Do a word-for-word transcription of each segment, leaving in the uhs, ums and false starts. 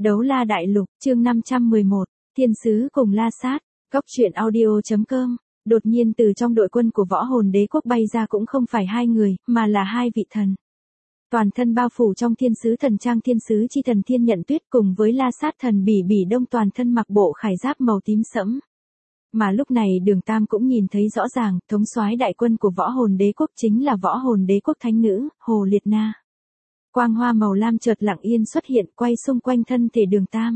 Đấu la đại lục, chương năm trăm mười một, Thiên sứ cùng La Sát, góc truyện audio.com. Đột nhiên từ trong đội quân của võ hồn đế quốc bay ra cũng không phải hai người, mà là hai vị thần. Toàn thân bao phủ trong thiên sứ thần trang thiên sứ chi thần Thiên Nhận Tuyết cùng với La Sát thần Bỉ Bỉ Đông toàn thân mặc bộ khải giáp màu tím sẫm. Mà lúc này Đường Tam cũng nhìn thấy rõ ràng, thống soái đại quân của võ hồn đế quốc chính là võ hồn đế quốc thánh nữ, Hồ Liệt Na. Quang hoa màu lam chợt lặng yên xuất hiện quay xung quanh thân thể Đường Tam.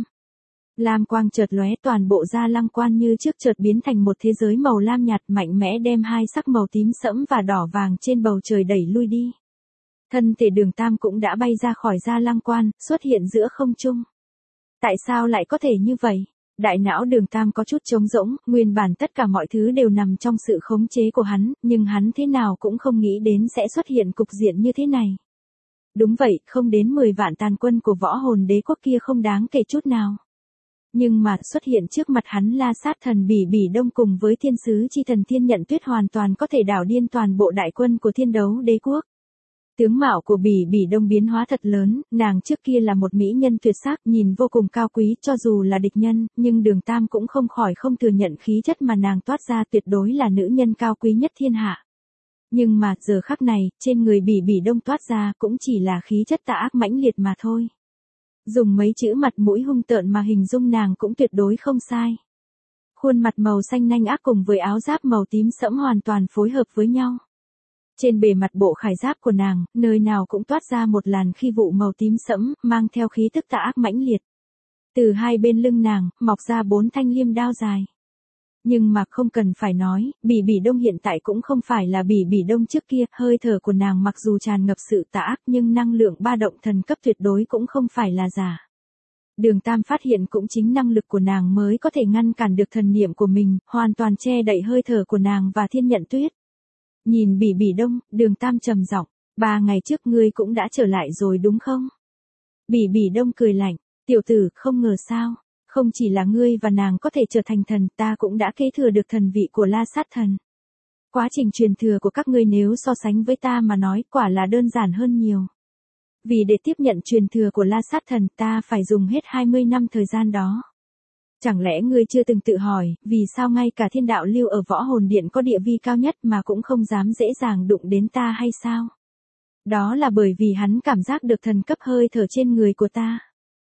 Lam quang chợt lóe toàn bộ Gia Lăng Quan như trước chợt biến thành một thế giới màu lam nhạt mạnh mẽ đem hai sắc màu tím sẫm và đỏ vàng trên bầu trời đẩy lui đi. Thân thể Đường Tam cũng đã bay ra khỏi Gia Lăng Quan, xuất hiện giữa không trung. Tại sao lại có thể như vậy? Đại não Đường Tam có chút trống rỗng, nguyên bản tất cả mọi thứ đều nằm trong sự khống chế của hắn, nhưng hắn thế nào cũng không nghĩ đến sẽ xuất hiện cục diện như thế này. Đúng vậy, không đến mười vạn tàn quân của võ hồn đế quốc kia không đáng kể chút nào. Nhưng mà xuất hiện trước mặt hắn La Sát thần Bỉ Bỉ Đông cùng với thiên sứ chi thần Thiên Nhận Tuyết hoàn toàn có thể đảo điên toàn bộ đại quân của thiên đấu đế quốc. Tướng mạo của Bỉ Bỉ Đông biến hóa thật lớn, nàng trước kia là một mỹ nhân tuyệt sắc nhìn vô cùng cao quý cho dù là địch nhân, nhưng Đường Tam cũng không khỏi không thừa nhận khí chất mà nàng toát ra tuyệt đối là nữ nhân cao quý nhất thiên hạ. Nhưng mà giờ khắc này, trên người Bỉ Bỉ Đông toát ra cũng chỉ là khí chất tà ác mãnh liệt mà thôi. Dùng mấy chữ mặt mũi hung tợn mà hình dung nàng cũng tuyệt đối không sai. Khuôn mặt màu xanh nanh ác cùng với áo giáp màu tím sẫm hoàn toàn phối hợp với nhau. Trên bề mặt bộ khải giáp của nàng, nơi nào cũng toát ra một làn khí vụ màu tím sẫm, mang theo khí tức tà ác mãnh liệt. Từ hai bên lưng nàng, mọc ra bốn thanh liêm đao dài. Nhưng mà không cần phải nói, Bỉ Bỉ Đông hiện tại cũng không phải là Bỉ Bỉ Đông trước kia, hơi thở của nàng mặc dù tràn ngập sự tà ác nhưng năng lượng ba động thần cấp tuyệt đối cũng không phải là giả. Đường Tam phát hiện cũng chính năng lực của nàng mới có thể ngăn cản được thần niệm của mình, hoàn toàn che đậy hơi thở của nàng và Thiên Nhận Tuyết. Nhìn Bỉ Bỉ Đông, Đường Tam trầm giọng, ba ngày trước ngươi cũng đã trở lại rồi đúng không? Bỉ Bỉ Đông cười lạnh, tiểu tử không ngờ sao. Không chỉ là ngươi và nàng có thể trở thành thần, ta cũng đã kế thừa được thần vị của La Sát thần. Quá trình truyền thừa của các ngươi nếu so sánh với ta mà nói quả là đơn giản hơn nhiều. Vì để tiếp nhận truyền thừa của La Sát thần ta phải dùng hết hai mươi năm thời gian đó. Chẳng lẽ ngươi chưa từng tự hỏi, vì sao ngay cả thiên đạo lưu ở võ hồn điện có địa vi cao nhất mà cũng không dám dễ dàng đụng đến ta hay sao? Đó là bởi vì hắn cảm giác được thần cấp hơi thở trên người của ta.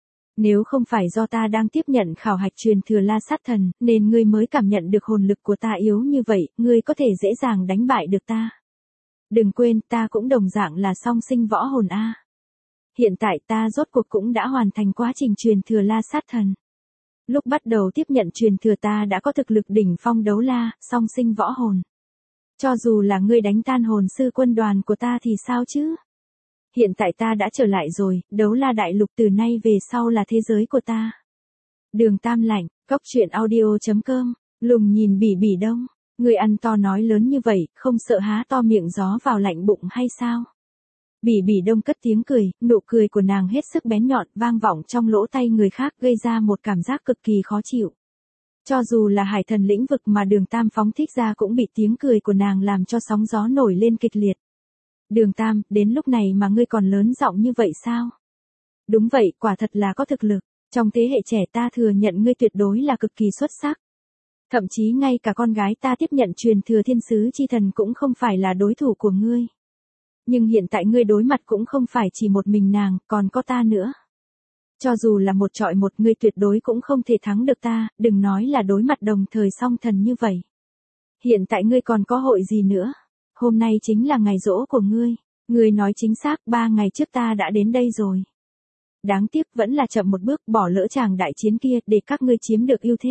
Nếu không phải do ta đang tiếp nhận khảo hạch truyền thừa La Sát thần, nên ngươi mới cảm nhận được hồn lực của ta yếu như vậy, ngươi có thể dễ dàng đánh bại được ta. Đừng quên, ta cũng đồng dạng là song sinh võ hồn A. Hiện tại ta rốt cuộc cũng đã hoàn thành quá trình truyền thừa La Sát thần. Lúc bắt đầu tiếp nhận truyền thừa ta đã có thực lực đỉnh phong đấu la, song sinh võ hồn. Cho dù là ngươi đánh tan hồn sư quân đoàn của ta thì sao chứ? Hiện tại ta đã trở lại rồi, đấu la đại lục từ nay về sau là thế giới của ta. Đường Tam lạnh, góc truyện audio.com, lùng nhìn Bỉ Bỉ Đông, người ăn to nói lớn như vậy, không sợ há to miệng gió vào lạnh bụng hay sao? Bỉ Bỉ Đông cất tiếng cười, nụ cười của nàng hết sức bén nhọn vang vọng trong lỗ tai người khác gây ra một cảm giác cực kỳ khó chịu. Cho dù là hải thần lĩnh vực mà Đường Tam phóng thích ra cũng bị tiếng cười của nàng làm cho sóng gió nổi lên kịch liệt. Đường Tam, đến lúc này mà ngươi còn lớn giọng như vậy sao? Đúng vậy, quả thật là có thực lực. Trong thế hệ trẻ ta thừa nhận ngươi tuyệt đối là cực kỳ xuất sắc. Thậm chí ngay cả con gái ta tiếp nhận truyền thừa thiên sứ chi thần cũng không phải là đối thủ của ngươi. Nhưng hiện tại ngươi đối mặt cũng không phải chỉ một mình nàng, còn có ta nữa. Cho dù là một trọi một ngươi tuyệt đối cũng không thể thắng được ta, đừng nói là đối mặt đồng thời song thần như vậy. Hiện tại ngươi còn có hội gì nữa? Hôm nay chính là ngày giỗ của ngươi. Ngươi nói chính xác, ba ngày trước ta đã đến đây rồi. Đáng tiếc vẫn là chậm một bước bỏ lỡ chàng đại chiến kia để các ngươi chiếm được ưu thế.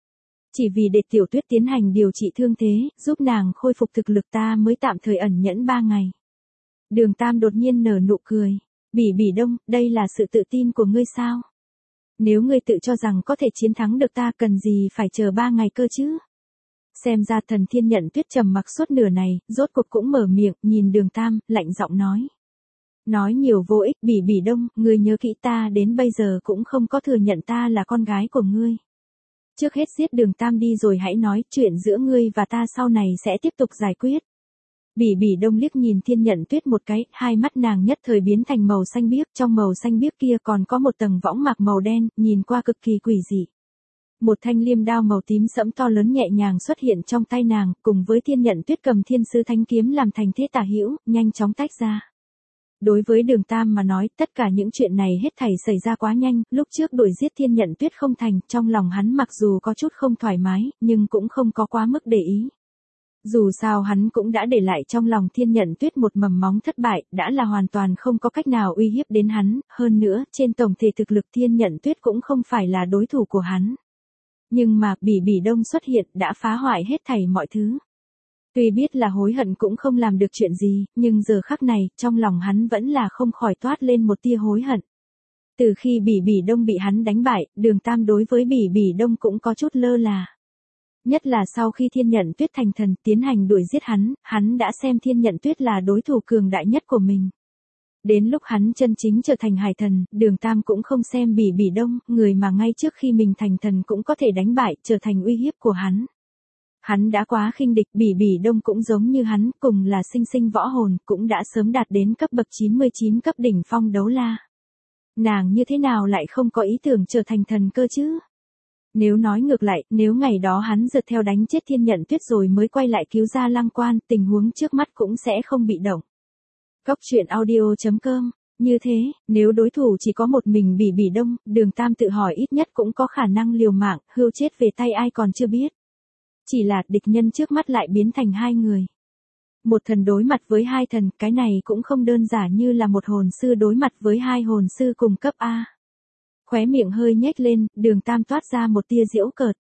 Chỉ vì để Tiểu Tuyết tiến hành điều trị thương thế, giúp nàng khôi phục thực lực ta mới tạm thời ẩn nhẫn ba ngày. Đường Tam đột nhiên nở nụ cười. Bỉ Bỉ Đông, đây là sự tự tin của ngươi sao? Nếu ngươi tự cho rằng có thể chiến thắng được ta cần gì phải chờ ba ngày cơ chứ? Xem ra thần Thiên Nhận Tuyết trầm mặc suốt nửa này, rốt cuộc cũng mở miệng, nhìn Đường Tam, lạnh giọng nói. Nói nhiều vô ích, Bỉ Bỉ Đông, ngươi nhớ kỹ ta đến bây giờ cũng không có thừa nhận ta là con gái của ngươi. Trước hết giết Đường Tam đi rồi hãy nói chuyện giữa ngươi và ta sau này sẽ tiếp tục giải quyết. Bỉ Bỉ Đông liếc nhìn Thiên Nhận Tuyết một cái, hai mắt nàng nhất thời biến thành màu xanh biếc, trong màu xanh biếc kia còn có một tầng võng mạc màu đen, nhìn qua cực kỳ quỷ dị. Một thanh liêm đao màu tím sẫm to lớn nhẹ nhàng xuất hiện trong tay nàng, cùng với Thiên Nhận Tuyết cầm Thiên Sứ Thánh Kiếm làm thành thế tả hữu, nhanh chóng tách ra. Đối với Đường Tam mà nói, tất cả những chuyện này hết thảy xảy ra quá nhanh, lúc trước đuổi giết Thiên Nhận Tuyết không thành, trong lòng hắn mặc dù có chút không thoải mái, nhưng cũng không có quá mức để ý. Dù sao hắn cũng đã để lại trong lòng Thiên Nhận Tuyết một mầm móng thất bại, đã là hoàn toàn không có cách nào uy hiếp đến hắn, hơn nữa, trên tổng thể thực lực Thiên Nhận Tuyết cũng không phải là đối thủ của hắn. Nhưng mà, Bỉ Bỉ Đông xuất hiện đã phá hoại hết thảy mọi thứ. Tuy biết là hối hận cũng không làm được chuyện gì, nhưng giờ khắc này, trong lòng hắn vẫn là không khỏi toát lên một tia hối hận. Từ khi Bỉ Bỉ Đông bị hắn đánh bại, Đường Tam đối với Bỉ Bỉ Đông cũng có chút lơ là. Nhất là sau khi Thiên Nhận Tuyết thành thần tiến hành đuổi giết hắn, hắn đã xem Thiên Nhận Tuyết là đối thủ cường đại nhất của mình. Đến lúc hắn chân chính trở thành hải thần, Đường Tam cũng không xem Bỉ Bỉ Đông, người mà ngay trước khi mình thành thần cũng có thể đánh bại, trở thành uy hiếp của hắn. Hắn đã quá khinh địch, Bỉ Bỉ Đông cũng giống như hắn, cùng là sinh sinh võ hồn, cũng đã sớm đạt đến cấp bậc chín mươi chín cấp đỉnh phong đấu la. Nàng như thế nào lại không có ý tưởng trở thành thần cơ chứ? Nếu nói ngược lại, nếu ngày đó hắn giật theo đánh chết Thiên Nhận Tuyết rồi mới quay lại cứu ra Lăng Quan, tình huống trước mắt cũng sẽ không bị động. Cốc truyện audio chấm com. Như thế, nếu đối thủ chỉ có một mình Bỉ Bỉ Đông, Đường Tam tự hỏi ít nhất cũng có khả năng liều mạng, hưu chết về tay ai còn chưa biết. Chỉ là địch nhân trước mắt lại biến thành hai người. Một thần đối mặt với hai thần, cái này cũng không đơn giản như là một hồn sư đối mặt với hai hồn sư cùng cấp A. Khóe miệng hơi nhếch lên, Đường Tam toát ra một tia giễu cợt.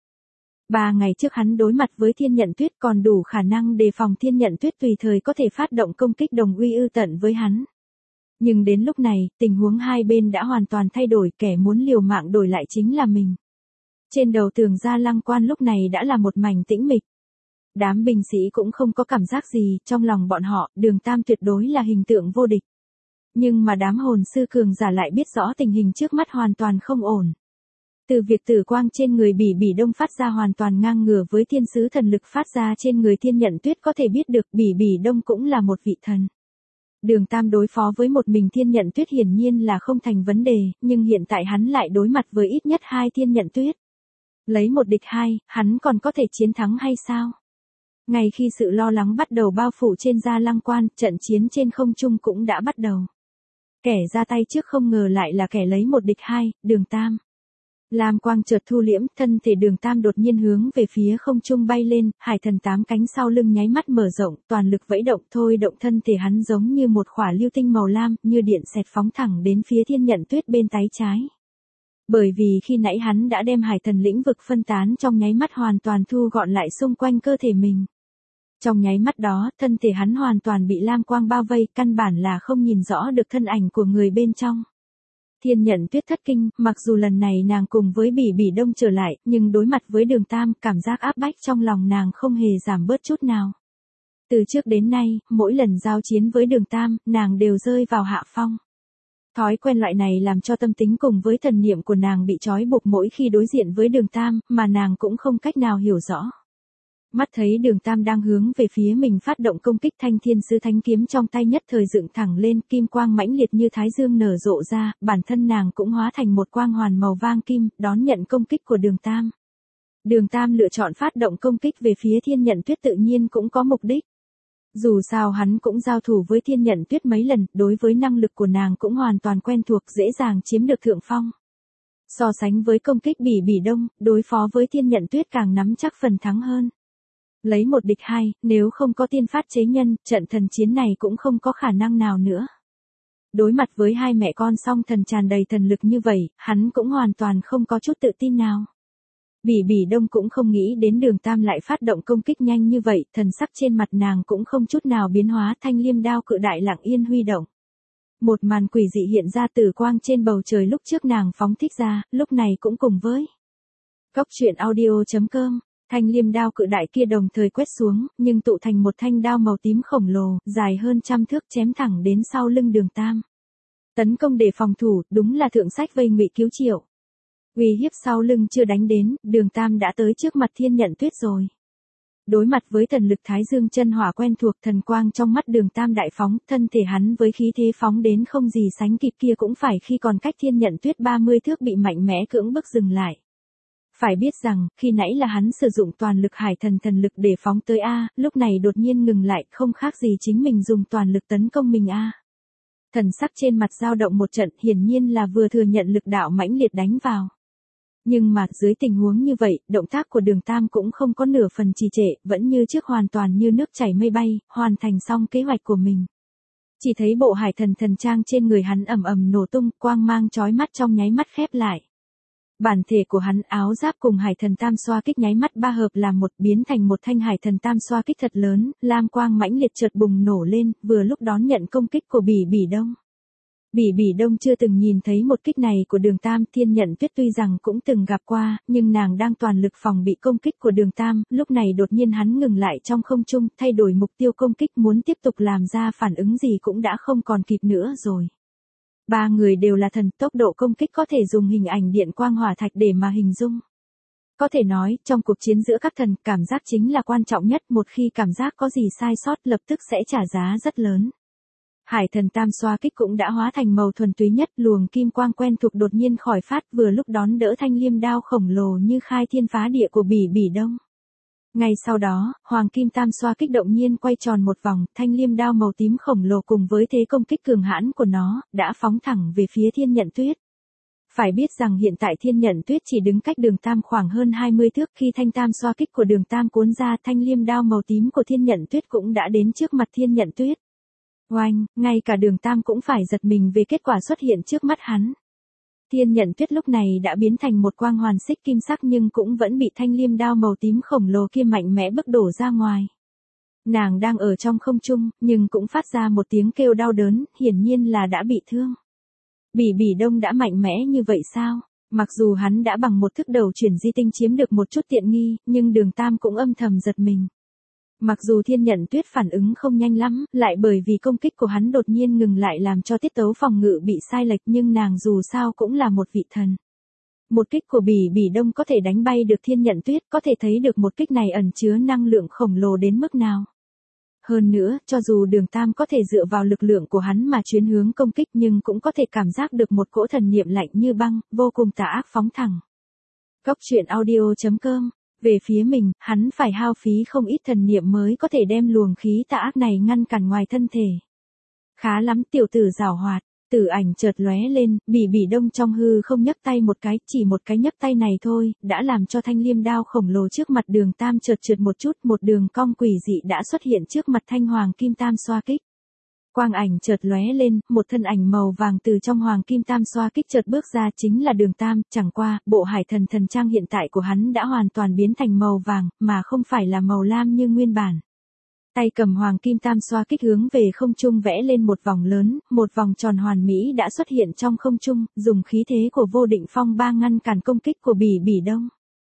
Ba ngày trước hắn đối mặt với Thiên Nhận Tuyết còn đủ khả năng đề phòng Thiên Nhận Tuyết tùy thời có thể phát động công kích đồng uy ư tận với hắn. Nhưng đến lúc này, tình huống hai bên đã hoàn toàn thay đổi, kẻ muốn liều mạng đổi lại chính là mình. Trên đầu tường Gia Lăng Quan lúc này đã là một mảnh tĩnh mịch. Đám binh sĩ cũng không có cảm giác gì, trong lòng bọn họ, Đường Tam tuyệt đối là hình tượng vô địch. Nhưng mà đám hồn sư cường giả lại biết rõ tình hình trước mắt hoàn toàn không ổn. Từ việc tử quang trên người Bỉ Bỉ Đông phát ra hoàn toàn ngang ngửa với thiên sứ thần lực phát ra trên người Thiên Nhận Tuyết có thể biết được Bỉ Bỉ Đông cũng là một vị thần. Đường Tam đối phó với một mình Thiên Nhận Tuyết hiển nhiên là không thành vấn đề, nhưng hiện tại hắn lại đối mặt với ít nhất hai Thiên Nhận Tuyết. Lấy một địch hai, hắn còn có thể chiến thắng hay sao? Ngay khi sự lo lắng bắt đầu bao phủ trên Gia Lăng Quan, trận chiến trên không trung cũng đã bắt đầu. Kẻ ra tay trước không ngờ lại là kẻ lấy một địch hai, Đường Tam. Lam quang chợt thu liễm, thân thể Đường Tam đột nhiên hướng về phía không trung bay lên, hải thần tám cánh sau lưng nháy mắt mở rộng, toàn lực vẫy động thôi động thân thể hắn giống như một khỏa lưu tinh màu lam, như điện xẹt phóng thẳng đến phía Thiên Nhận Tuyết bên tay trái. Bởi vì khi nãy hắn đã đem hải thần lĩnh vực phân tán trong nháy mắt hoàn toàn thu gọn lại xung quanh cơ thể mình. Trong nháy mắt đó, thân thể hắn hoàn toàn bị lam quang bao vây, căn bản là không nhìn rõ được thân ảnh của người bên trong. Thiên Nhận Tuyết thất kinh, mặc dù lần này nàng cùng với Bỉ Bỉ Đông trở lại, nhưng đối mặt với Đường Tam, cảm giác áp bách trong lòng nàng không hề giảm bớt chút nào. Từ trước đến nay, mỗi lần giao chiến với Đường Tam, nàng đều rơi vào hạ phong. Thói quen loại này làm cho tâm tính cùng với thần niệm của nàng bị trói buộc mỗi khi đối diện với Đường Tam, mà nàng cũng không cách nào hiểu rõ. Mắt thấy Đường Tam đang hướng về phía mình phát động công kích, thanh thiên sứ thánh kiếm trong tay nhất thời dựng thẳng lên, kim quang mãnh liệt như thái dương nở rộ ra, bản thân nàng cũng hóa thành một quang hoàn màu vang kim, đón nhận công kích của Đường Tam. Đường Tam lựa chọn phát động công kích về phía Thiên Nhận Tuyết tự nhiên cũng có mục đích. Dù sao hắn cũng giao thủ với Thiên Nhận Tuyết mấy lần, đối với năng lực của nàng cũng hoàn toàn quen thuộc, dễ dàng chiếm được thượng phong. So sánh với công kích Bỉ Bỉ Đông, đối phó với Thiên Nhận Tuyết càng nắm chắc phần thắng hơn. Lấy một địch hai, nếu không có tiên phát chế nhân, trận thần chiến này cũng không có khả năng nào nữa. Đối mặt với hai mẹ con song thần tràn đầy thần lực như vậy, hắn cũng hoàn toàn không có chút tự tin nào. Bỉ Bỉ Đông cũng không nghĩ đến Đường Tam lại phát động công kích nhanh như vậy, thần sắc trên mặt nàng cũng không chút nào biến hóa, thanh liêm đao cự đại lặng yên huy động. Một màn quỷ dị hiện ra từ quang trên bầu trời lúc trước nàng phóng thích ra, lúc này cũng cùng với Cốc truyện audio chấm com. Thanh liêm đao cự đại kia đồng thời quét xuống, nhưng tụ thành một thanh đao màu tím khổng lồ, dài hơn trăm thước chém thẳng đến sau lưng Đường Tam. Tấn công để phòng thủ, đúng là thượng sách vây ngụy cứu triệu. Uy hiếp sau lưng chưa đánh đến, Đường Tam đã tới trước mặt Thiên Nhận Tuyết rồi. Đối mặt với thần lực Thái Dương chân hỏa quen thuộc, thần quang trong mắt Đường Tam đại phóng, thân thể hắn với khí thế phóng đến không gì sánh kịp kia cũng phải khi còn cách Thiên Nhận Tuyết ba mươi thước bị mạnh mẽ cưỡng bức dừng lại. Phải biết rằng, khi nãy là hắn sử dụng toàn lực hải thần thần lực để phóng tới A, lúc này đột nhiên ngừng lại, không khác gì chính mình dùng toàn lực tấn công mình A. Thần sắc trên mặt dao động một trận, hiển nhiên là vừa thừa nhận lực đạo mãnh liệt đánh vào. Nhưng mà, dưới tình huống như vậy, động tác của Đường Tam cũng không có nửa phần trì trệ, vẫn như trước hoàn toàn như nước chảy mây bay, hoàn thành xong kế hoạch của mình. Chỉ thấy bộ hải thần thần trang trên người hắn ầm ầm nổ tung, quang mang chói mắt trong nháy mắt khép lại. Bản thể của hắn áo giáp cùng hải thần tam xoa kích nháy mắt ba hợp làm một, biến thành một thanh hải thần tam xoa kích thật lớn, lam quang mãnh liệt chợt bùng nổ lên, vừa lúc đón nhận công kích của Bỉ Bỉ Đông. Bỉ Bỉ Đông chưa từng nhìn thấy một kích này của Đường Tam, Thiên Nhận Tuyết tuy rằng cũng từng gặp qua, nhưng nàng đang toàn lực phòng bị công kích của Đường Tam, lúc này đột nhiên hắn ngừng lại trong không trung, thay đổi mục tiêu công kích, muốn tiếp tục làm ra phản ứng gì cũng đã không còn kịp nữa rồi. Ba người đều là thần, tốc độ công kích có thể dùng hình ảnh điện quang hỏa thạch để mà hình dung. Có thể nói, trong cuộc chiến giữa các thần, cảm giác chính là quan trọng nhất, một khi cảm giác có gì sai sót lập tức sẽ trả giá rất lớn. Hải thần tam xoa kích cũng đã hóa thành màu thuần túy nhất, luồng kim quang quen thuộc đột nhiên khỏi phát, vừa lúc đón đỡ thanh liêm đao khổng lồ như khai thiên phá địa của Bỉ Bỉ Đông. Ngay sau đó, hoàng kim tam xoa kích động nhiên quay tròn một vòng, thanh liêm đao màu tím khổng lồ cùng với thế công kích cường hãn của nó, đã phóng thẳng về phía Thiên Nhận Tuyết. Phải biết rằng hiện tại Thiên Nhận Tuyết chỉ đứng cách Đường Tam khoảng hơn hai mươi thước, khi thanh tam xoa kích của Đường Tam cuốn ra, thanh liêm đao màu tím của Thiên Nhận Tuyết cũng đã đến trước mặt Thiên Nhận Tuyết. Oanh, ngay cả Đường Tam cũng phải giật mình về kết quả xuất hiện trước mắt hắn. Thiên Nhận Tuyết lúc này đã biến thành một quang hoàn xích kim sắc nhưng cũng vẫn bị thanh liêm đao màu tím khổng lồ kia mạnh mẽ bức đổ ra ngoài. Nàng đang ở trong không trung, nhưng cũng phát ra một tiếng kêu đau đớn, hiển nhiên là đã bị thương. Bỉ Bỉ Đông đã mạnh mẽ như vậy sao? Mặc dù hắn đã bằng một thức đầu chuyển di tinh chiếm được một chút tiện nghi, nhưng Đường Tam cũng âm thầm giật mình. Mặc dù Thiên Nhận Tuyết phản ứng không nhanh lắm, lại bởi vì công kích của hắn đột nhiên ngừng lại làm cho tiết tấu phòng ngự bị sai lệch, nhưng nàng dù sao cũng là một vị thần. Một kích của Bỉ Bỉ Đông có thể đánh bay được Thiên Nhận Tuyết, có thể thấy được một kích này ẩn chứa năng lượng khổng lồ đến mức nào. Hơn nữa, cho dù Đường Tam có thể dựa vào lực lượng của hắn mà chuyến hướng công kích nhưng cũng có thể cảm giác được một cỗ thần niệm lạnh như băng, vô cùng tà ác phóng thẳng. Góc truyện audio chấm com. Về phía mình, hắn phải hao phí không ít thần niệm mới có thể đem luồng khí tà ác này ngăn cản ngoài thân thể. Khá lắm tiểu tử giảo hoạt, tử ảnh chợt lóe lên, Bỉ Bỉ Đông trong hư không nhấc tay một cái, chỉ một cái nhấc tay này thôi, đã làm cho thanh liêm đao khổng lồ trước mặt Đường Tam chợt trượt một chút, một đường cong quỷ dị đã xuất hiện trước mặt thanh hoàng kim tam xoa kích. Quang ảnh chợt lóe lên, một thân ảnh màu vàng từ trong hoàng kim tam xoa kích chợt bước ra, chính là Đường Tam, chẳng qua, bộ hải thần thần trang hiện tại của hắn đã hoàn toàn biến thành màu vàng, mà không phải là màu lam như nguyên bản. Tay cầm hoàng kim tam xoa kích hướng về không trung vẽ lên một vòng lớn, một vòng tròn hoàn mỹ đã xuất hiện trong không trung, dùng khí thế của vô định phong ba ngăn cản công kích của Bỉ Bỉ Đông.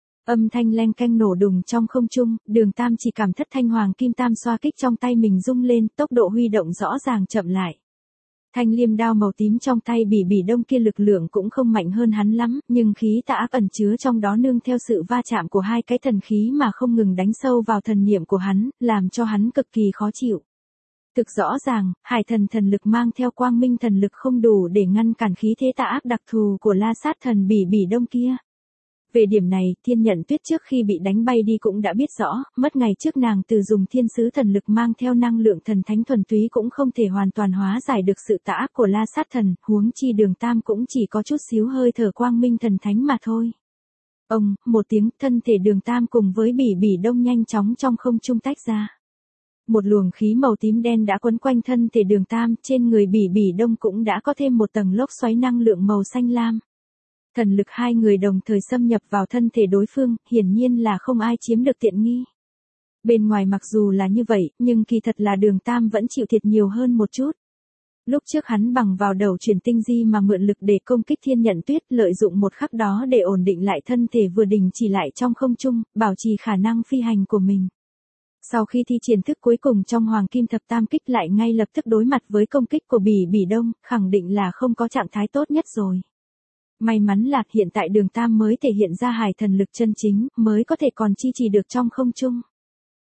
Âm thanh leng keng nổ đùng trong không trung, Đường Tam chỉ cảm thất thanh hoàng kim tam xoa kích trong tay mình rung lên, tốc độ huy động rõ ràng chậm lại. Thanh liêm đao màu tím trong tay Bỉ Bỉ Đông kia lực lượng cũng không mạnh hơn hắn lắm, nhưng khí tà ác ẩn chứa trong đó nương theo sự va chạm của hai cái thần khí mà không ngừng đánh sâu vào thần niệm của hắn, làm cho hắn cực kỳ khó chịu. Thực rõ ràng, hải thần thần lực mang theo quang minh thần lực không đủ để ngăn cản khí thế tà ác đặc thù của La Sát thần Bỉ Bỉ Đông kia. Về điểm này, Thiên Nhận Tuyết trước khi bị đánh bay đi cũng đã biết rõ, mất ngày trước nàng từ dùng thiên sứ thần lực mang theo năng lượng thần thánh thuần túy cũng không thể hoàn toàn hóa giải được sự tà ác của La Sát thần, huống chi Đường Tam cũng chỉ có chút xíu hơi thở quang minh thần thánh mà thôi. Ông, một tiếng, thân thể Đường Tam cùng với Bỉ Bỉ Đông nhanh chóng trong không trung tách ra. Một luồng khí màu tím đen đã quấn quanh thân thể Đường Tam, trên người Bỉ Bỉ Đông cũng đã có thêm một tầng lốc xoáy năng lượng màu xanh lam. Thần lực hai người đồng thời xâm nhập vào thân thể đối phương, hiển nhiên là không ai chiếm được tiện nghi. Bên ngoài mặc dù là như vậy, nhưng kỳ thật là Đường Tam vẫn chịu thiệt nhiều hơn một chút. Lúc trước hắn bằng vào đầu truyền tinh di mà mượn lực để công kích Thiên Nhận Tuyết, lợi dụng một khắc đó để ổn định lại thân thể vừa đình chỉ lại trong không trung, bảo trì khả năng phi hành của mình. Sau khi thi triển thức cuối cùng trong Hoàng Kim Thập Tam Kích lại ngay lập tức đối mặt với công kích của Bỉ Bỉ Đông, khẳng định là không có trạng thái tốt nhất rồi. May mắn là hiện tại Đường Tam mới thể hiện ra hải thần lực chân chính, mới có thể còn chi trì được trong không trung.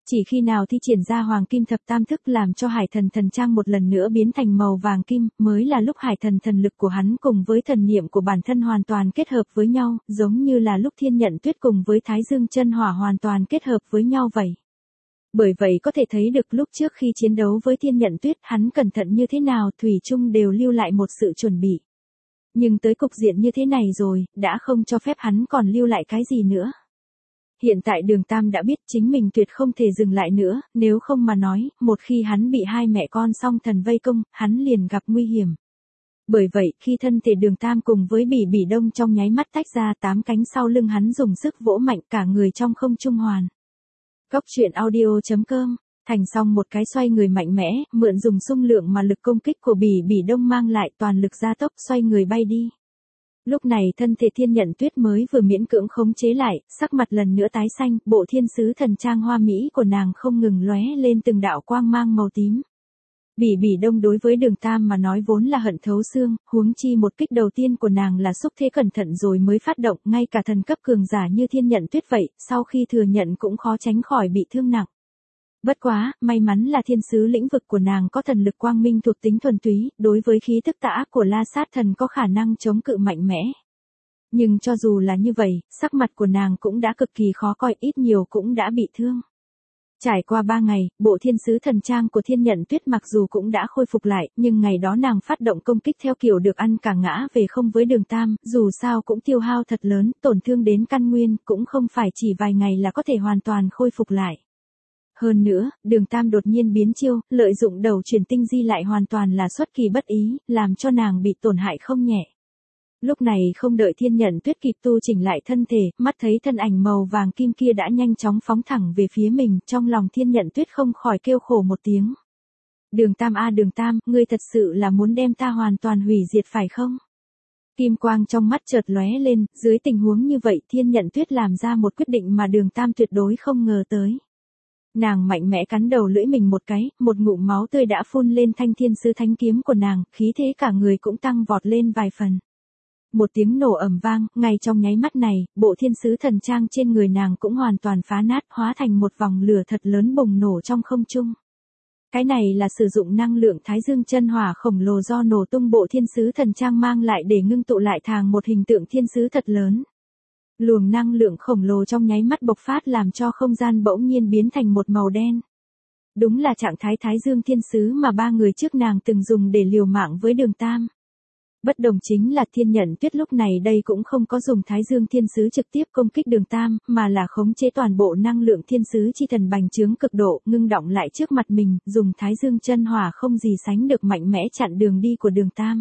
Chỉ khi nào thi triển ra hoàng kim thập tam thức làm cho hải thần thần trang một lần nữa biến thành màu vàng kim, mới là lúc hải thần thần lực của hắn cùng với thần niệm của bản thân hoàn toàn kết hợp với nhau, giống như là lúc thiên nhận tuyết cùng với thái dương chân hỏa hoàn toàn kết hợp với nhau vậy. Bởi vậy có thể thấy được lúc trước khi chiến đấu với thiên nhận tuyết hắn cẩn thận như thế nào, thủy chung đều lưu lại một sự chuẩn bị. Nhưng tới cục diện như thế này rồi, đã không cho phép hắn còn lưu lại cái gì nữa. Hiện tại Đường Tam đã biết chính mình tuyệt không thể dừng lại nữa, nếu không mà nói, một khi hắn bị hai mẹ con song thần vây công, hắn liền gặp nguy hiểm. Bởi vậy, khi thân thể Đường Tam cùng với Bỉ Bỉ Đông trong nháy mắt tách ra, tám cánh sau lưng hắn dùng sức vỗ mạnh, cả người trong không trung hoàn. Góc truyện audio chấm com, thành xong một cái xoay người mạnh mẽ, mượn dùng xung lượng mà lực công kích của Bỉ Bỉ Đông mang lại, toàn lực gia tốc xoay người bay đi. Lúc này thân thể thiên nhận tuyết mới vừa miễn cưỡng khống chế lại, sắc mặt lần nữa tái xanh, bộ thiên sứ thần trang hoa mỹ của nàng không ngừng lóe lên từng đạo quang mang màu tím. Bỉ Bỉ Đông đối với Đường Tam mà nói vốn là hận thấu xương, huống chi một kích đầu tiên của nàng là xúc thế cẩn thận rồi mới phát động, ngay cả thần cấp cường giả như thiên nhận tuyết vậy, sau khi thừa nhận cũng khó tránh khỏi bị thương nặng. Bất quá, may mắn là thiên sứ lĩnh vực của nàng có thần lực quang minh thuộc tính thuần túy, đối với khí tức tà ác của La Sát Thần có khả năng chống cự mạnh mẽ. Nhưng cho dù là như vậy, sắc mặt của nàng cũng đã cực kỳ khó coi, ít nhiều cũng đã bị thương. Trải qua ba ngày, bộ thiên sứ thần trang của thiên nhận tuyết mặc dù cũng đã khôi phục lại, nhưng ngày đó nàng phát động công kích theo kiểu được ăn cả ngã về không với Đường Tam, dù sao cũng tiêu hao thật lớn, tổn thương đến căn nguyên, cũng không phải chỉ vài ngày là có thể hoàn toàn khôi phục lại. Hơn nữa, Đường Tam đột nhiên biến chiêu, lợi dụng đầu truyền tinh di lại hoàn toàn là xuất kỳ bất ý, làm cho nàng bị tổn hại không nhẹ. Lúc này không đợi thiên nhận tuyết kịp tu chỉnh lại thân thể, mắt thấy thân ảnh màu vàng kim kia đã nhanh chóng phóng thẳng về phía mình, trong lòng thiên nhận tuyết không khỏi kêu khổ một tiếng. Đường Tam a Đường Tam, ngươi thật sự là muốn đem ta hoàn toàn hủy diệt phải không? Kim quang trong mắt chợt lóe lên, dưới tình huống như vậy thiên nhận tuyết làm ra một quyết định mà Đường Tam tuyệt đối không ngờ tới. Nàng mạnh mẽ cắn đầu lưỡi mình một cái, một ngụm máu tươi đã phun lên thanh thiên sứ thánh kiếm của nàng, khí thế cả người cũng tăng vọt lên vài phần. Một tiếng nổ ầm vang, ngay trong nháy mắt này, bộ thiên sứ thần trang trên người nàng cũng hoàn toàn phá nát, hóa thành một vòng lửa thật lớn bùng nổ trong không trung. Cái này là sử dụng năng lượng thái dương chân hỏa khổng lồ do nổ tung bộ thiên sứ thần trang mang lại để ngưng tụ lại thành một hình tượng thiên sứ thật lớn. Luồng năng lượng khổng lồ trong nháy mắt bộc phát làm cho không gian bỗng nhiên biến thành một màu đen. Đúng là trạng thái thái dương thiên sứ mà ba người trước nàng từng dùng để liều mạng với Đường Tam. Bất đồng chính là thiên nhận tuyết lúc này đây cũng không có dùng thái dương thiên sứ trực tiếp công kích Đường Tam, mà là khống chế toàn bộ năng lượng thiên sứ chi thần bành trướng cực độ, ngưng động lại trước mặt mình, dùng thái dương chân hỏa không gì sánh được mạnh mẽ chặn đường đi của Đường Tam.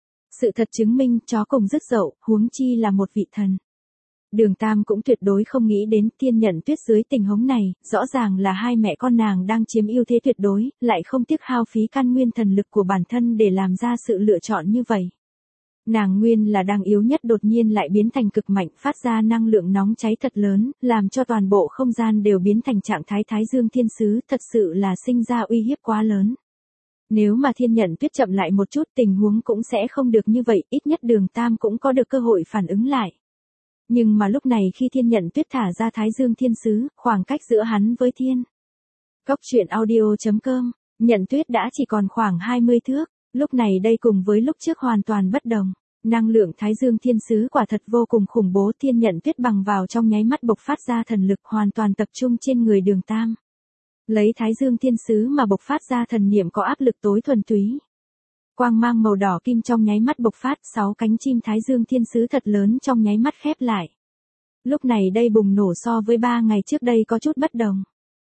Sự thật chứng minh chó cùng rứt dậu, huống chi là một vị thần. Đường Tam cũng tuyệt đối không nghĩ đến thiên nhận tuyết dưới tình huống này, rõ ràng là hai mẹ con nàng đang chiếm ưu thế tuyệt đối, lại không tiếc hao phí căn nguyên thần lực của bản thân để làm ra sự lựa chọn như vậy. Nàng nguyên là đang yếu nhất đột nhiên lại biến thành cực mạnh, phát ra năng lượng nóng cháy thật lớn, làm cho toàn bộ không gian đều biến thành trạng thái thái dương thiên sứ, thật sự là sinh ra uy hiếp quá lớn. Nếu mà thiên nhận tuyết chậm lại một chút tình huống cũng sẽ không được như vậy, ít nhất Đường Tam cũng có được cơ hội phản ứng lại. Nhưng mà lúc này khi thiên nhận tuyết thả ra thái dương thiên sứ, khoảng cách giữa hắn với thiên. Góc truyện audio chấm com, nhận tuyết đã chỉ còn khoảng hai mươi thước, lúc này đây cùng với lúc trước hoàn toàn bất đồng. Năng lượng thái dương thiên sứ quả thật vô cùng khủng bố, thiên nhận tuyết bằng vào trong nháy mắt bộc phát ra thần lực hoàn toàn tập trung trên người Đường Tam. Lấy thái dương thiên sứ mà bộc phát ra thần niệm có áp lực tối thuần túy. Quang mang màu đỏ kim trong nháy mắt bộc phát, sáu cánh chim thái dương thiên sứ thật lớn trong nháy mắt khép lại. Lúc này đây bùng nổ so với ba ngày trước đây có chút bất đồng.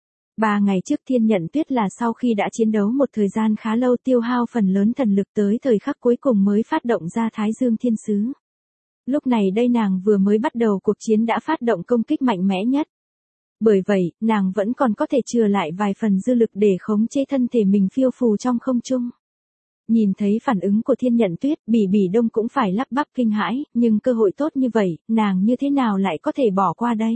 Ba ngày trước thiên nhận tuyết là sau khi đã chiến đấu một thời gian khá lâu tiêu hao phần lớn thần lực tới thời khắc cuối cùng mới phát động ra thái dương thiên sứ. Lúc này đây nàng vừa mới bắt đầu cuộc chiến đã phát động công kích mạnh mẽ nhất. Bởi vậy, nàng vẫn còn có thể chừa lại vài phần dư lực để khống chế thân thể mình phiêu phù trong không trung. Nhìn thấy phản ứng của thiên nhận tuyết, Bỉ Bỉ Đông cũng phải lắp bắp kinh hãi, nhưng cơ hội tốt như vậy, nàng như thế nào lại có thể bỏ qua đây?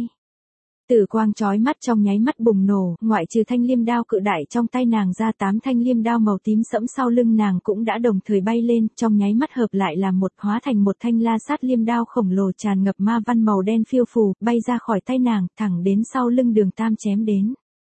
Tử quang chói mắt trong nháy mắt bùng nổ, ngoại trừ thanh liêm đao cự đại trong tay nàng ra, tám thanh liêm đao màu tím sẫm sau lưng nàng cũng đã đồng thời bay lên, trong nháy mắt hợp lại làm một, hóa thành một thanh la sát liêm đao khổng lồ tràn ngập ma văn màu đen phiêu phù, bay ra khỏi tay nàng, thẳng đến sau lưng Đường Tam chém đến.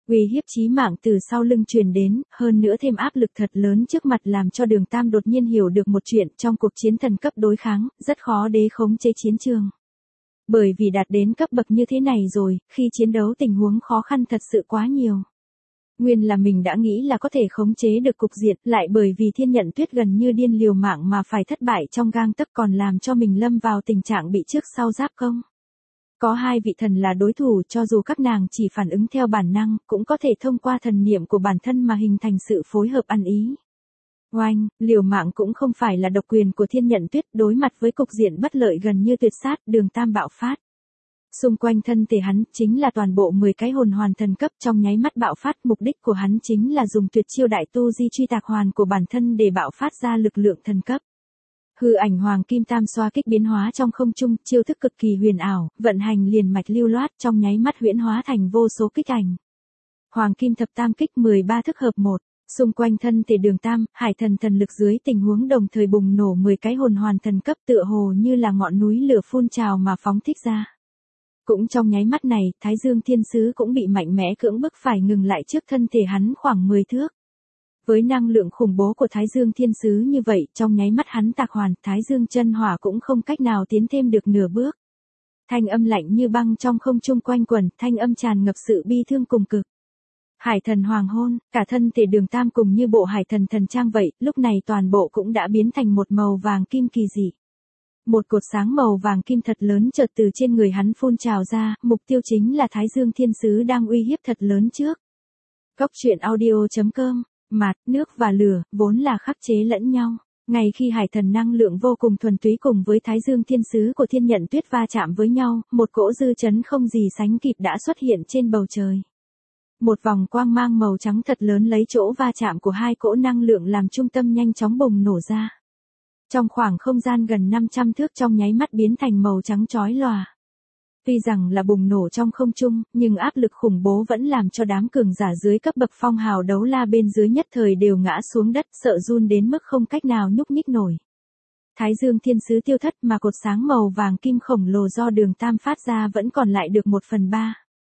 Uy hiếp chí mạng từ sau lưng truyền đến, hơn nữa thêm áp lực thật lớn trước mặt làm cho Đường Tam đột nhiên hiểu được một chuyện, trong cuộc chiến thần cấp đối kháng, rất khó đế khống chế chiến trường. Bởi vì đạt đến cấp bậc như thế này rồi, khi chiến đấu tình huống khó khăn thật sự quá nhiều. Nguyên là mình đã nghĩ là có thể khống chế được cục diện, lại bởi vì Thiên Nhận Tuyết gần như điên liều mạng mà phải thất bại trong gang tấc, còn làm cho mình lâm vào tình trạng bị trước sau giáp công. Có hai vị thần là đối thủ, cho dù các nàng chỉ phản ứng theo bản năng, cũng có thể thông qua thần niệm của bản thân mà hình thành sự phối hợp ăn ý. Oanh, liều mạng cũng không phải là độc quyền của Thiên Nhận Tuyết, đối mặt với cục diện bất lợi gần như tuyệt sát, Đường Tam bạo phát. Xung quanh thân thể hắn chính là toàn bộ mười cái hồn hoàn thần cấp, trong nháy mắt bạo phát, mục đích của hắn chính là dùng tuyệt chiêu đại tu di truy tạc hoàn của bản thân để bạo phát ra lực lượng thần cấp. Hư ảnh hoàng kim tam xoa kích biến hóa trong không trung, chiêu thức cực kỳ huyền ảo, vận hành liền mạch lưu loát, trong nháy mắt huyễn hóa thành vô số kích ảnh. Hoàng kim thập tam kích mười ba thức hợp một, xung quanh thân thể Đường Tam, hải thần thần lực dưới tình huống đồng thời bùng nổ mười cái hồn hoàn thần cấp, tựa hồ như là ngọn núi lửa phun trào mà phóng thích ra. Cũng trong nháy mắt này, Thái Dương Thiên Sứ cũng bị mạnh mẽ cưỡng bức phải ngừng lại trước thân thể hắn khoảng mười thước. Với năng lượng khủng bố của Thái Dương Thiên Sứ như vậy, trong nháy mắt hắn tạc hoàn, Thái Dương chân hỏa cũng không cách nào tiến thêm được nửa bước. Thanh âm lạnh như băng trong không trung quanh quẩn, thanh âm tràn ngập sự bi thương cùng cực. Hải thần hoàng hôn, cả thân thể Đường Tam cùng như bộ hải thần thần trang vậy, lúc này toàn bộ cũng đã biến thành một màu vàng kim kỳ dị. Một cột sáng màu vàng kim thật lớn chợt từ trên người hắn phun trào ra, mục tiêu chính là Thái Dương Thiên Sứ đang uy hiếp thật lớn trước. Góc truyện audio chấm com, mạt, nước và lửa, vốn là khắc chế lẫn nhau. Ngay khi hải thần năng lượng vô cùng thuần túy cùng với Thái Dương Thiên Sứ của Thiên Nhận Tuyết va chạm với nhau, một cỗ dư chấn không gì sánh kịp đã xuất hiện trên bầu trời. Một vòng quang mang màu trắng thật lớn lấy chỗ va chạm của hai cỗ năng lượng làm trung tâm nhanh chóng bùng nổ ra. Trong khoảng không gian gần năm trăm thước trong nháy mắt biến thành màu trắng chói lòa. Tuy rằng là bùng nổ trong không trung, nhưng áp lực khủng bố vẫn làm cho đám cường giả dưới cấp bậc phong hào đấu la bên dưới nhất thời đều ngã xuống đất, sợ run đến mức không cách nào nhúc nhích nổi. Thái Dương Thiên Sứ tiêu thất mà cột sáng màu vàng kim khổng lồ do Đường Tam phát ra vẫn còn lại được một phần ba.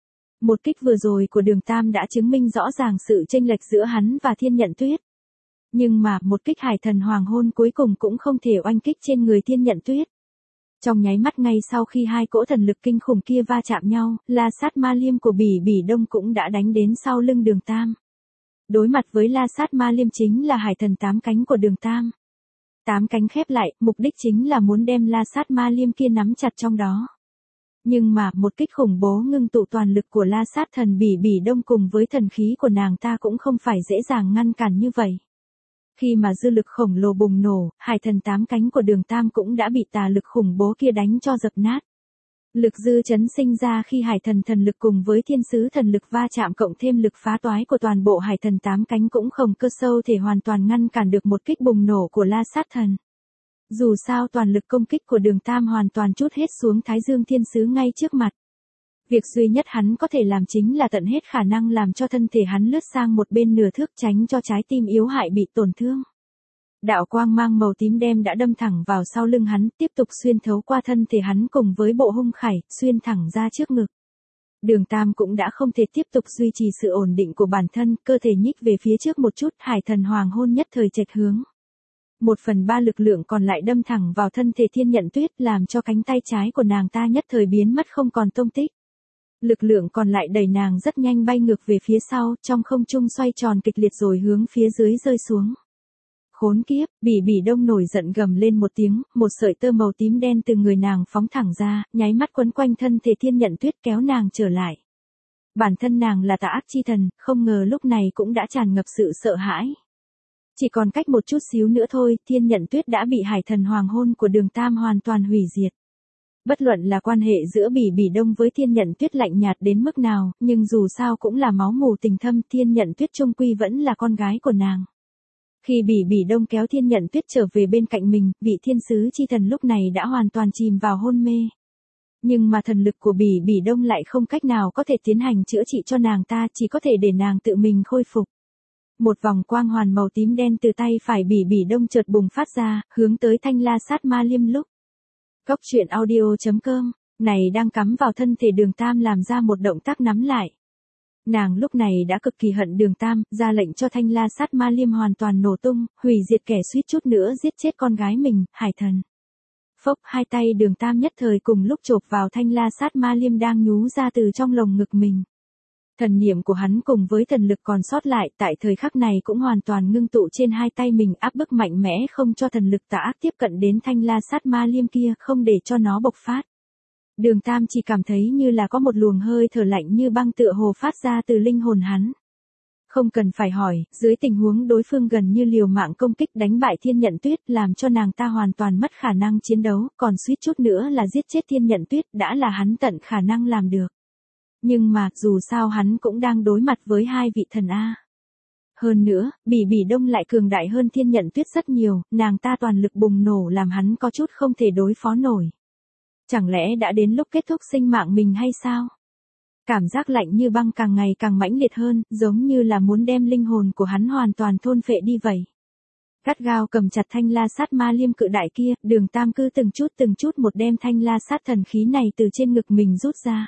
Một kích vừa rồi của Đường Tam đã chứng minh rõ ràng sự chênh lệch giữa hắn và Thiên Nhận Tuyết. Nhưng mà, một kích hải thần hoàng hôn cuối cùng cũng không thể oanh kích trên người Thiên Nhận Tuyết. Trong nháy mắt ngay sau khi hai cỗ thần lực kinh khủng kia va chạm nhau, La Sát Ma Liêm của Bỉ Bỉ Đông cũng đã đánh đến sau lưng Đường Tam. Đối mặt với La Sát Ma Liêm chính là hải thần tám cánh của Đường Tam. Tám cánh khép lại, mục đích chính là muốn đem La Sát Ma Liêm kia nắm chặt trong đó. Nhưng mà, một kích khủng bố ngưng tụ toàn lực của La Sát thần Bỉ Bỉ Đông cùng với thần khí của nàng ta cũng không phải dễ dàng ngăn cản như vậy. Khi mà dư lực khổng lồ bùng nổ, hải thần tám cánh của Đường Tam cũng đã bị tà lực khủng bố kia đánh cho dập nát. Lực dư chấn sinh ra khi hải thần thần lực cùng với thiên sứ thần lực va chạm cộng thêm lực phá toái của toàn bộ hải thần tám cánh cũng không cơ sâu thể hoàn toàn ngăn cản được một kích bùng nổ của La Sát thần. Dù sao toàn lực công kích của Đường Tam hoàn toàn trút hết xuống Thái Dương Thiên Sứ ngay trước mặt. Việc duy nhất hắn có thể làm chính là tận hết khả năng làm cho thân thể hắn lướt sang một bên nửa thước tránh cho trái tim yếu hại bị tổn thương. Đạo quang mang màu tím đen đã đâm thẳng vào sau lưng hắn, tiếp tục xuyên thấu qua thân thể hắn cùng với bộ hung khải, xuyên thẳng ra trước ngực. Đường Tam cũng đã không thể tiếp tục duy trì sự ổn định của bản thân, cơ thể nhích về phía trước một chút, hải thần hoàng hôn nhất thời chệch hướng. Một phần ba lực lượng còn lại đâm thẳng vào thân thể Thiên Nhận Tuyết làm cho cánh tay trái của nàng ta nhất thời biến mất không còn tông tích. Lực lượng còn lại đẩy nàng rất nhanh bay ngược về phía sau, trong không trung xoay tròn kịch liệt rồi hướng phía dưới rơi xuống. Khốn kiếp, Bỉ Bỉ Đông nổi giận gầm lên một tiếng, một sợi tơ màu tím đen từ người nàng phóng thẳng ra, nháy mắt quấn quanh thân thể Thiên Nhận Tuyết kéo nàng trở lại. Bản thân nàng là tà ác chi thần, không ngờ lúc này cũng đã tràn ngập sự sợ hãi. Chỉ còn cách một chút xíu nữa thôi, Thiên Nhận Tuyết đã bị hải thần hoàng hôn của Đường Tam hoàn toàn hủy diệt. Bất luận là quan hệ giữa Bỉ Bỉ Đông với Thiên Nhận Tuyết lạnh nhạt đến mức nào, nhưng dù sao cũng là máu mù tình thâm, Thiên Nhận Tuyết chung quy vẫn là con gái của nàng. Khi Bỉ Bỉ Đông kéo Thiên Nhận Tuyết trở về bên cạnh mình, vị thiên sứ chi thần lúc này đã hoàn toàn chìm vào hôn mê. Nhưng mà thần lực của Bỉ Bỉ Đông lại không cách nào có thể tiến hành chữa trị cho nàng ta, chỉ có thể để nàng tự mình khôi phục. Một vòng quang hoàn màu tím đen từ tay phải Bỉ Bỉ Đông chợt bùng phát ra, hướng tới thanh La Sát Ma Liêm lúc. Góc truyện audio chấm com, này đang cắm vào thân thể Đường Tam làm ra một động tác nắm lại. Nàng lúc này đã cực kỳ hận Đường Tam, ra lệnh cho Thanh La Sát Ma Liêm hoàn toàn nổ tung, hủy diệt kẻ suýt chút nữa giết chết con gái mình, Hải Thần. Phốc, hai tay Đường Tam nhất thời cùng lúc chộp vào Thanh La Sát Ma Liêm đang nhú ra từ trong lồng ngực mình. Thần niệm của hắn cùng với thần lực còn sót lại tại thời khắc này cũng hoàn toàn ngưng tụ trên hai tay mình, áp bức mạnh mẽ không cho thần lực tà ác tiếp cận đến Thanh La Sát Ma Liêm kia, không để cho nó bộc phát. Đường Tam chỉ cảm thấy như là có một luồng hơi thở lạnh như băng tựa hồ phát ra từ linh hồn hắn. Không cần phải hỏi, dưới tình huống đối phương gần như liều mạng công kích đánh bại Thiên Nhận Tuyết làm cho nàng ta hoàn toàn mất khả năng chiến đấu, còn suýt chút nữa là giết chết Thiên Nhận Tuyết đã là hắn tận khả năng làm được. Nhưng mà, dù sao hắn cũng đang đối mặt với hai vị thần A. Hơn nữa, Bỉ Bỉ Đông lại cường đại hơn Thiên Nhận Tuyết rất nhiều, nàng ta toàn lực bùng nổ làm hắn có chút không thể đối phó nổi. Chẳng lẽ đã đến lúc kết thúc sinh mạng mình hay sao? Cảm giác lạnh như băng càng ngày càng mãnh liệt hơn, giống như là muốn đem linh hồn của hắn hoàn toàn thôn phệ đi vậy. Gắt gao cầm chặt Thanh La Sát Ma Liêm cự đại kia, Đường Tam cứ từng chút từng chút một đem Thanh La Sát thần khí này từ trên ngực mình rút ra.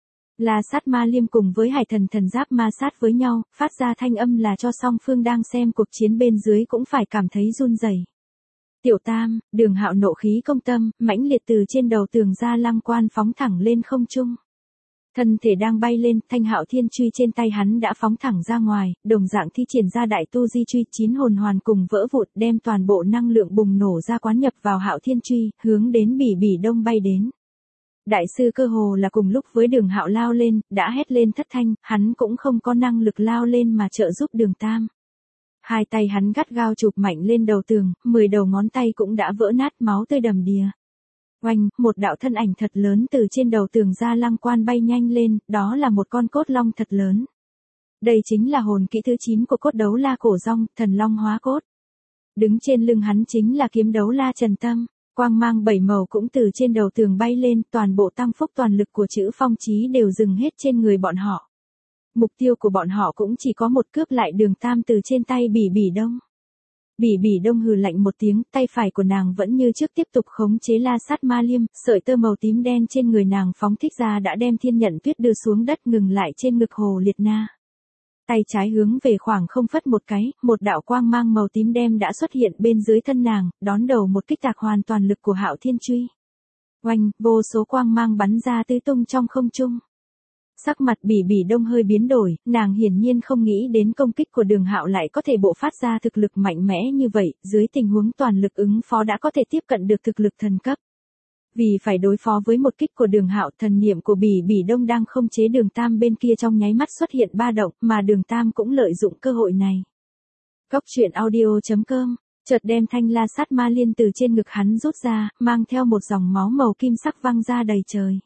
La Sát Ma Liêm cùng với Hải Thần thần giáp ma sát với nhau, phát ra thanh âm là cho song phương đang xem cuộc chiến bên dưới cũng phải cảm thấy run rẩy. Tiểu Tam, Đường Hạo nộ khí công tâm, mãnh liệt từ trên đầu tường ra lăng quan phóng thẳng lên không trung. Thân thể đang bay lên, Thanh Hạo Thiên Truy trên tay hắn đã phóng thẳng ra ngoài, đồng dạng thi triển ra đại tu di truy, chín hồn hoàn cùng vỡ vụn, đem toàn bộ năng lượng bùng nổ ra quán nhập vào Hạo Thiên Truy, hướng đến Bỉ Bỉ Đông bay đến. Đại sư cơ hồ là cùng lúc với Đường Hạo lao lên, đã hét lên thất thanh, hắn cũng không có năng lực lao lên mà trợ giúp Đường Tam. Hai tay hắn gắt gao chụp mạnh lên đầu tường, mười đầu ngón tay cũng đã vỡ nát, máu tươi đầm đìa. Oanh, một đạo thân ảnh thật lớn từ trên đầu tường ra lăng quan bay nhanh lên, đó là một con cốt long thật lớn. Đây chính là hồn kỹ thứ chín của cốt đấu la cổ rong, thần long hóa cốt. Đứng trên lưng hắn chính là kiếm đấu la Trần Tâm, quang mang bảy màu cũng từ trên đầu tường bay lên, toàn bộ tăng phúc toàn lực của chữ phong chí đều dừng hết trên người bọn họ. Mục tiêu của bọn họ cũng chỉ có một, cướp lại Đường Tam từ trên tay Bỉ Bỉ Đông. Bỉ Bỉ Đông hừ lạnh một tiếng, tay phải của nàng vẫn như trước tiếp tục khống chế La Sát Ma Liêm, sợi tơ màu tím đen trên người nàng phóng thích ra đã đem Thiên Nhận Tuyết đưa xuống đất, ngừng lại trên ngực Hồ Liệt Na. Tay trái hướng về khoảng không phất một cái, một đạo quang mang màu tím đen đã xuất hiện bên dưới thân nàng, đón đầu một kích tạc hoàn toàn lực của Hạo Thiên Truy. Oanh, vô số quang mang bắn ra tứ tung trong không trung. Sắc mặt Bỉ Bỉ Đông hơi biến đổi, nàng hiển nhiên không nghĩ đến công kích của Đường Hạo lại có thể bộc phát ra thực lực mạnh mẽ như vậy, dưới tình huống toàn lực ứng phó đã có thể tiếp cận được thực lực thần cấp. Vì phải đối phó với một kích của Đường Hạo, thần niệm của Bỉ Bỉ Đông đang không chế Đường Tam bên kia trong nháy mắt xuất hiện ba động, mà Đường Tam cũng lợi dụng cơ hội này. Góc truyện audio chấm com, chợt đem Thanh La Sát Ma Liên từ trên ngực hắn rút ra, mang theo một dòng máu màu kim sắc văng ra đầy trời.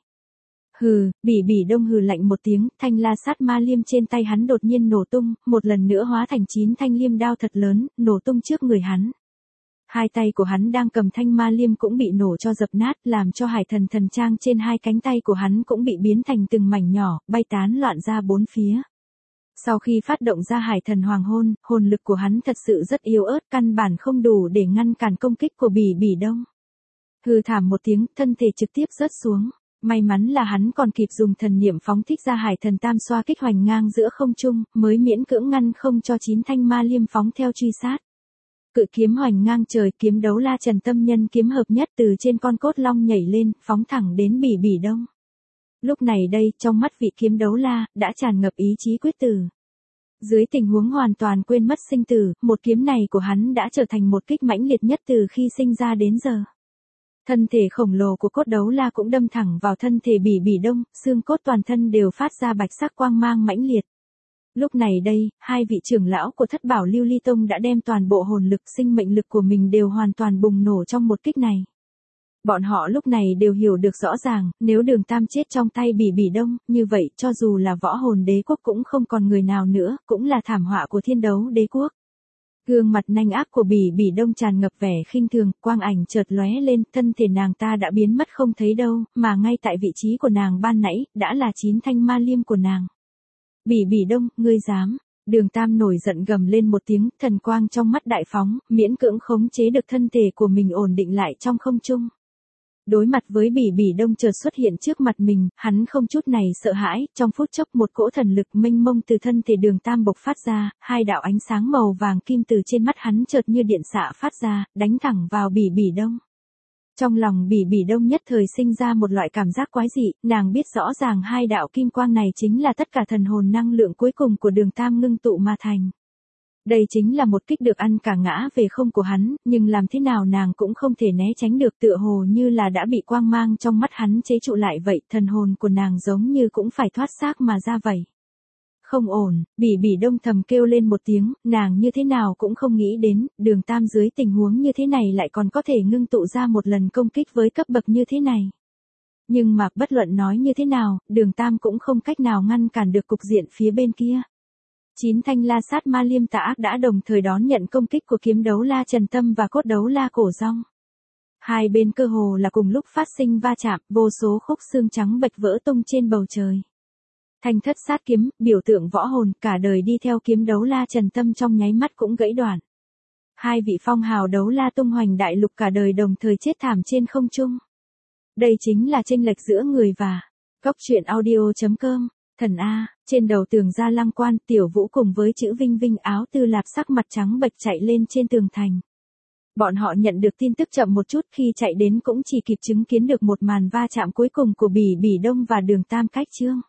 Hừ, Bỉ Bỉ Đông hừ lạnh một tiếng, Thanh La Sát Ma Liêm trên tay hắn đột nhiên nổ tung, một lần nữa hóa thành chín thanh liêm đao thật lớn, nổ tung trước người hắn. Hai tay của hắn đang cầm thanh ma liêm cũng bị nổ cho dập nát, làm cho Hải Thần thần trang trên hai cánh tay của hắn cũng bị biến thành từng mảnh nhỏ, bay tán loạn ra bốn phía. Sau khi phát động ra Hải Thần Hoàng Hôn, hồn lực của hắn thật sự rất yếu ớt, căn bản không đủ để ngăn cản công kích của Bỉ Bỉ Đông. Hừ thảm một tiếng, thân thể trực tiếp rớt xuống. May mắn là hắn còn kịp dùng thần niệm phóng thích ra Hải Thần Tam xoa kích hoành ngang giữa không trung, mới miễn cưỡng ngăn không cho chín thanh ma liêm phóng theo truy sát. Cự kiếm hoành ngang trời, kiếm đấu la Trần Tâm nhân kiếm hợp nhất từ trên con cốt long nhảy lên, phóng thẳng đến Bỉ Bỉ Đông. Lúc này đây, trong mắt vị kiếm đấu la, đã tràn ngập ý chí quyết tử. Dưới tình huống hoàn toàn quên mất sinh tử, một kiếm này của hắn đã trở thành một kích mãnh liệt nhất từ khi sinh ra đến giờ. Thân thể khổng lồ của cốt đấu la cũng đâm thẳng vào thân thể Bỉ Bỉ Đông, xương cốt toàn thân đều phát ra bạch sắc quang mang mãnh liệt. Lúc này đây, hai vị trưởng lão của Thất Bảo Lưu Ly Tông đã đem toàn bộ hồn lực sinh mệnh lực của mình đều hoàn toàn bùng nổ trong một kích này. Bọn họ lúc này đều hiểu được rõ ràng, nếu Đường Tam chết trong tay Bỉ Bỉ Đông, như vậy cho dù là võ hồn đế quốc cũng không còn người nào nữa, cũng là thảm họa của thiên đấu đế quốc. Gương mặt nanh ác của Bỉ Bỉ Đông tràn ngập vẻ khinh thường, quang ảnh chợt lóe lên, thân thể nàng ta đã biến mất không thấy đâu, mà ngay tại vị trí của nàng ban nãy, đã là chín thanh ma liêm của nàng. Bỉ Bỉ Đông, ngươi dám? Đường Tam nổi giận gầm lên một tiếng, thần quang trong mắt đại phóng, miễn cưỡng khống chế được thân thể của mình ổn định lại trong không trung. Đối mặt với Bỉ Bỉ Đông chợt xuất hiện trước mặt mình, hắn không chút này sợ hãi, trong phút chốc một cỗ thần lực mênh mông từ thân thể Đường Tam bộc phát ra, hai đạo ánh sáng màu vàng kim từ trên mắt hắn chợt như điện xạ phát ra, đánh thẳng vào Bỉ Bỉ Đông. Trong lòng Bỉ Bỉ Đông nhất thời sinh ra một loại cảm giác quái dị, nàng biết rõ ràng hai đạo kim quang này chính là tất cả thần hồn năng lượng cuối cùng của Đường Tam ngưng tụ mà thành. Đây chính là một kích được ăn cả ngã về không của hắn, nhưng làm thế nào nàng cũng không thể né tránh được, tựa hồ như là đã bị quang mang trong mắt hắn chế trụ lại vậy, thần hồn của nàng giống như cũng phải thoát xác mà ra vậy. Không ổn, Bỉ Bỉ Đông thầm kêu lên một tiếng, nàng như thế nào cũng không nghĩ đến, Đường Tam dưới tình huống như thế này lại còn có thể ngưng tụ ra một lần công kích với cấp bậc như thế này. Nhưng mà bất luận nói như thế nào, Đường Tam cũng không cách nào ngăn cản được cục diện phía bên kia. Chín thanh la sát ma liêm tà ác đã đồng thời đón nhận công kích của kiếm đấu la Trần Tâm và cốt đấu la Cổ Rong. Hai bên cơ hồ là cùng lúc phát sinh va chạm, vô số khúc xương trắng bệch vỡ tung trên bầu trời. Thanh thất sát kiếm, biểu tượng võ hồn, cả đời đi theo kiếm đấu la Trần Tâm trong nháy mắt cũng gãy đoạn. Hai vị phong hào đấu la tung hoành đại lục cả đời đồng thời chết thảm trên không trung. Đây chính là chênh lệch giữa người và góc truyện audio chấm com. Thần A, trên đầu tường Gia Lăng Quan, Tiểu Vũ cùng với chữ Vinh Vinh áo tư lạp sắc mặt trắng bệch chạy lên trên tường thành. Bọn họ nhận được tin tức chậm một chút, khi chạy đến cũng chỉ kịp chứng kiến được một màn va chạm cuối cùng của Bỉ Bỉ Đông và Đường Tam cách chương.